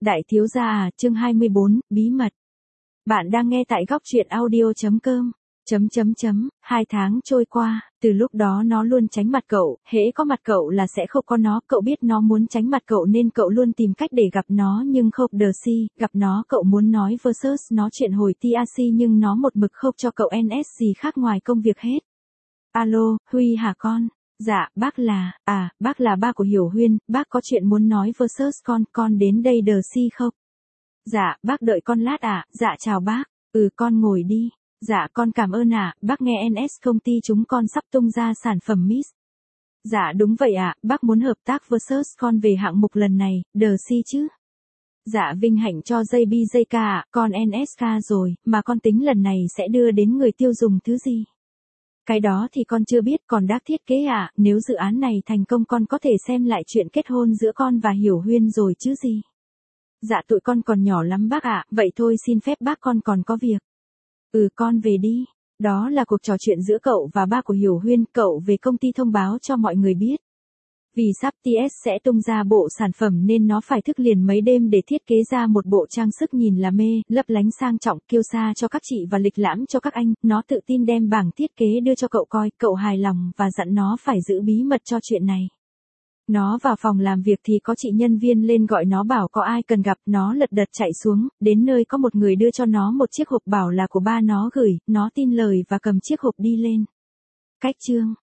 Đại thiếu gia à, chương 24, bí mật. Bạn đang nghe tại góc truyện audio.com. 2 tháng trôi qua, từ lúc đó nó luôn tránh mặt cậu, hễ có mặt cậu là sẽ không có nó, cậu biết nó muốn tránh mặt cậu nên cậu luôn tìm cách để gặp nó nhưng không Darcy, gặp nó cậu muốn nói versus nó chuyện hồi TRC nhưng nó một mực không cho cậu NS gì khác ngoài công việc hết. Alo, Huy hả con? Dạ, bác là ba của Hiểu Huyên, bác có chuyện muốn nói versus con đến đây Darcy không? Dạ, bác đợi con lát ạ, dạ chào bác, con ngồi đi. Dạ con cảm ơn ạ, bác nghe NS công ty chúng con sắp tung ra sản phẩm Miss. Dạ đúng vậy ạ, bác muốn hợp tác versus con về hạng mục lần này, Darcy chứ. Dạ vinh hạnh cho JBJK ạ, con NSK rồi, mà con tính lần này sẽ đưa đến người tiêu dùng thứ gì? Cái đó thì con chưa biết, còn đác thiết kế ạ, nếu dự án này thành công con có thể xem lại chuyện kết hôn giữa con và Hiểu Huyên rồi chứ gì. Dạ tụi con còn nhỏ lắm bác ạ, vậy thôi xin phép bác con còn có việc. Con về đi. Đó là cuộc trò chuyện giữa cậu và ba của Hiểu Huyên, cậu về công ty thông báo cho mọi người biết. Vì sắp TS sẽ tung ra bộ sản phẩm nên nó phải thức liền mấy đêm để thiết kế ra một bộ trang sức nhìn là mê, lấp lánh sang trọng, kiêu sa cho các chị và lịch lãm cho các anh, nó tự tin đem bảng thiết kế đưa cho cậu coi, cậu hài lòng và dặn nó phải giữ bí mật cho chuyện này. Nó vào phòng làm việc thì có chị nhân viên lên gọi nó bảo có ai cần gặp, nó lật đật chạy xuống, đến nơi có một người đưa cho nó một chiếc hộp bảo là của ba nó gửi, nó tin lời và cầm chiếc hộp đi lên. Cách chương